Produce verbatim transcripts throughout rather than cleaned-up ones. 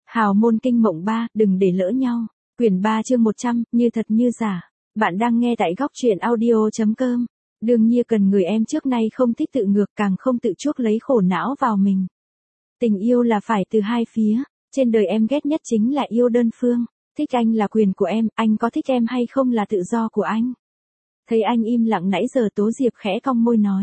Hào môn kinh mộng ba, đừng để lỡ nhau. Quyển ba chương một trăm, như thật như giả. Bạn đang nghe tại góc truyện audio.com. Đương nhiên cần người em trước nay không thích tự ngược, càng không tự chuốc lấy khổ não vào mình. Tình yêu là phải từ hai phía. Trên đời em ghét nhất chính là yêu đơn phương. Thích anh là quyền của em, anh có thích em hay không là tự do của anh. Thấy anh im lặng nãy giờ, Tố Diệp khẽ cong môi nói.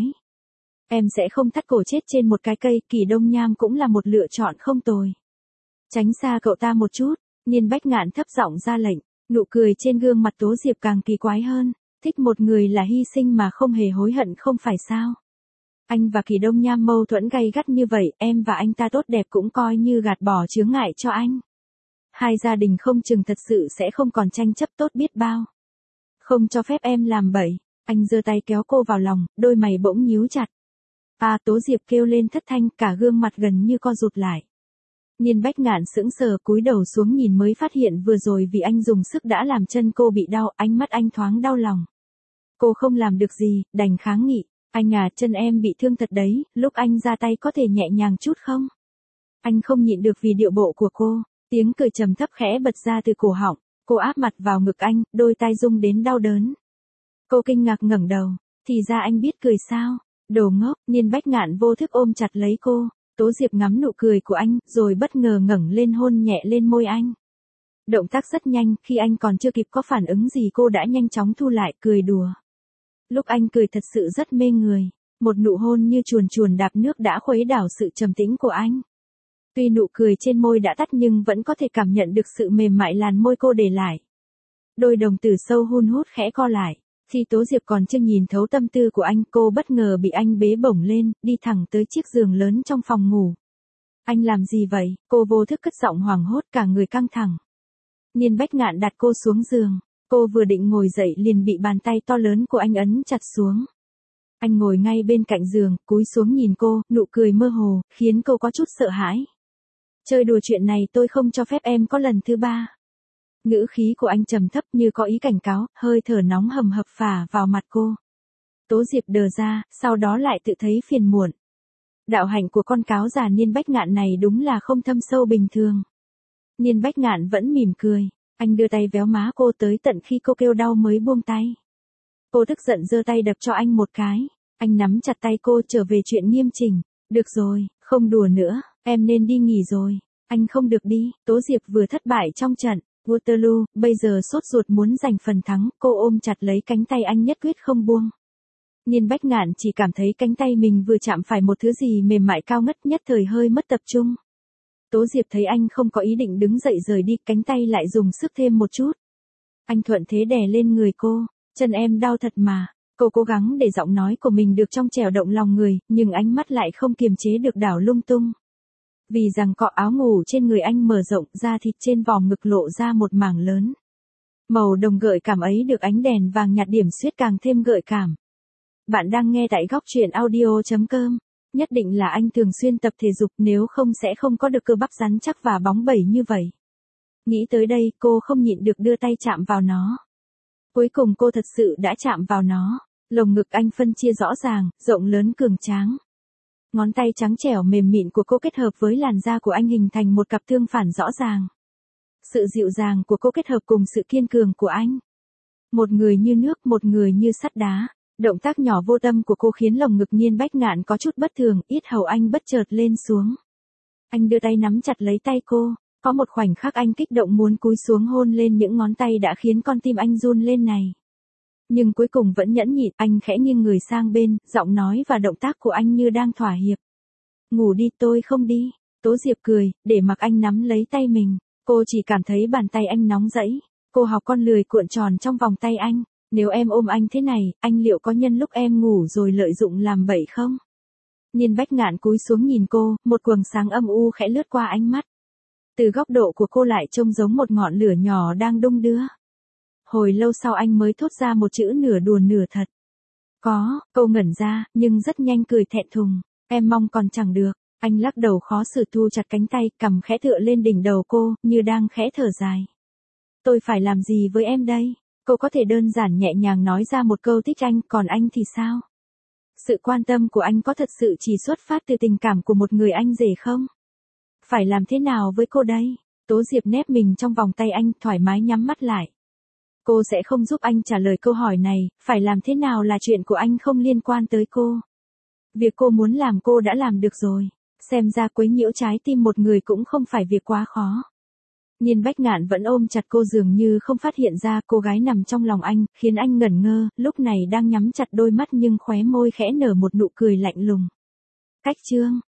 Em sẽ không thắt cổ chết trên một cái cây, Kỳ Đông Nham cũng là một lựa chọn không tồi. Tránh xa cậu ta một chút, Nhiên Bách Ngạn thấp giọng ra lệnh, nụ cười trên gương mặt Tố Diệp càng kỳ quái hơn, thích một người là hy sinh mà không hề hối hận không phải sao. Anh và Kỳ Đông Nham mâu thuẫn gay gắt như vậy, em và anh ta tốt đẹp cũng coi như gạt bỏ chướng ngại cho anh. Hai gia đình không chừng thật sự sẽ không còn tranh chấp tốt biết bao. Không cho phép em làm bậy, anh giơ tay kéo cô vào lòng, đôi mày bỗng nhíu chặt. À, Tố Diệp kêu lên thất thanh, cả gương mặt gần như co rụt lại. Nhiên Bách Ngạn sững sờ cúi đầu xuống nhìn mới phát hiện vừa rồi vì anh dùng sức đã làm chân cô bị đau, ánh mắt anh thoáng đau lòng. Cô không làm được gì, đành kháng nghị, anh à, chân em bị thương thật đấy, lúc anh ra tay có thể nhẹ nhàng chút không? Anh không nhịn được vì điệu bộ của cô, tiếng cười trầm thấp khẽ bật ra từ cổ họng, cô áp mặt vào ngực anh, đôi tai rung đến đau đớn. Cô kinh ngạc ngẩng đầu, thì ra anh biết cười sao? Đồ ngốc, Nhiên Bách Ngạn vô thức ôm chặt lấy cô. Tố Diệp ngắm nụ cười của anh, rồi bất ngờ ngẩng lên hôn nhẹ lên môi anh. Động tác rất nhanh, khi anh còn chưa kịp có phản ứng gì cô đã nhanh chóng thu lại, cười đùa. Lúc anh cười thật sự rất mê người, một nụ hôn như chuồn chuồn đạp nước đã khuấy đảo sự trầm tĩnh của anh. Tuy nụ cười trên môi đã tắt nhưng vẫn có thể cảm nhận được sự mềm mại làn môi cô để lại. Đôi đồng tử sâu hun hút khẽ co lại. Khi Tố Diệp còn chưa nhìn thấu tâm tư của anh, cô bất ngờ bị anh bế bổng lên, đi thẳng tới chiếc giường lớn trong phòng ngủ. Anh làm gì vậy? Cô vô thức cất giọng hoảng hốt, cả người căng thẳng. Nhiên Bách Ngạn đặt cô xuống giường. Cô vừa định ngồi dậy liền bị bàn tay to lớn của anh ấn chặt xuống. Anh ngồi ngay bên cạnh giường, cúi xuống nhìn cô, nụ cười mơ hồ, khiến cô có chút sợ hãi. Chơi đùa chuyện này tôi không cho phép em có lần thứ ba. Ngữ khí của anh trầm thấp như có ý cảnh cáo, hơi thở nóng hầm hập phả vào mặt cô. Tố Diệp đờ ra, sau đó lại tự thấy phiền muộn. Đạo hạnh của con cáo già Nhiên Bách Ngạn này đúng là không thâm sâu bình thường. Nhiên Bách Ngạn vẫn mỉm cười, anh đưa tay véo má cô tới tận khi cô kêu đau mới buông tay. Cô tức giận giơ tay đập cho anh một cái, anh nắm chặt tay cô trở về chuyện nghiêm chỉnh. Được rồi, không đùa nữa, em nên đi nghỉ rồi. Anh không được đi, Tố Diệp vừa thất bại trong trận Waterloo, bây giờ sốt ruột muốn giành phần thắng, cô ôm chặt lấy cánh tay anh nhất quyết không buông. Nhiên Bách Ngạn chỉ cảm thấy cánh tay mình vừa chạm phải một thứ gì mềm mại cao ngất, nhất thời hơi mất tập trung. Tố Diệp thấy anh không có ý định đứng dậy rời đi, cánh tay lại dùng sức thêm một chút. Anh thuận thế đè lên người cô, chân em đau thật mà. Cô cố gắng để giọng nói của mình được trong trẻo động lòng người, nhưng ánh mắt lại không kiềm chế được đảo lung tung. Vì rằng cọ áo ngủ trên người anh mở rộng, da thịt trên vòm ngực lộ ra một mảng lớn. Màu đồng gợi cảm ấy được ánh đèn vàng nhạt điểm xuyết càng thêm gợi cảm. Bạn đang nghe tại góc truyện audio.com. Nhất định là anh thường xuyên tập thể dục, nếu không sẽ không có được cơ bắp rắn chắc và bóng bẩy như vậy. Nghĩ tới đây, cô không nhịn được đưa tay chạm vào nó. Cuối cùng cô thật sự đã chạm vào nó. Lồng ngực anh phân chia rõ ràng, rộng lớn cường tráng. Ngón tay trắng trẻo mềm mịn của cô kết hợp với làn da của anh hình thành một cặp tương phản rõ ràng. Sự dịu dàng của cô kết hợp cùng sự kiên cường của anh. Một người như nước, một người như sắt đá. Động tác nhỏ vô tâm của cô khiến lồng ngực Nhiên Bách Ngạn có chút bất thường, yết hầu anh bất chợt lên xuống. Anh đưa tay nắm chặt lấy tay cô, có một khoảnh khắc anh kích động muốn cúi xuống hôn lên những ngón tay đã khiến con tim anh run lên này. Nhưng cuối cùng vẫn nhẫn nhịn, anh khẽ nghiêng người sang bên, giọng nói và động tác của anh như đang thỏa hiệp. Ngủ đi, tôi không đi. Tố Diệp cười, để mặc anh nắm lấy tay mình. Cô chỉ cảm thấy bàn tay anh nóng rẫy. Cô học con lười cuộn tròn trong vòng tay anh. Nếu em ôm anh thế này, anh liệu có nhân lúc em ngủ rồi lợi dụng làm bậy không? Nhiên Bách Ngạn cúi xuống nhìn cô, một quầng sáng âm u khẽ lướt qua ánh mắt. Từ góc độ của cô lại trông giống một ngọn lửa nhỏ đang đung đưa. Hồi lâu sau anh mới thốt ra một chữ nửa đùa nửa thật. Có, câu ngẩn ra, nhưng rất nhanh cười thẹn thùng. Em mong còn chẳng được. Anh lắc đầu khó xử thu chặt cánh tay, cằm khẽ tựa lên đỉnh đầu cô, như đang khẽ thở dài. Tôi phải làm gì với em đây? Cô có thể đơn giản nhẹ nhàng nói ra một câu thích anh, còn anh thì sao? Sự quan tâm của anh có thật sự chỉ xuất phát từ tình cảm của một người anh rể không? Phải làm thế nào với cô đây? Tố Diệp nép mình trong vòng tay anh, thoải mái nhắm mắt lại. Cô sẽ không giúp anh trả lời câu hỏi này, phải làm thế nào là chuyện của anh không liên quan tới cô. Việc cô muốn làm cô đã làm được rồi. Xem ra quấy nhiễu trái tim một người cũng không phải việc quá khó. Niên Bách Ngạn vẫn ôm chặt cô dường như không phát hiện ra cô gái nằm trong lòng anh, khiến anh ngẩn ngơ, lúc này đang nhắm chặt đôi mắt nhưng khóe môi khẽ nở một nụ cười lạnh lùng. Cách chương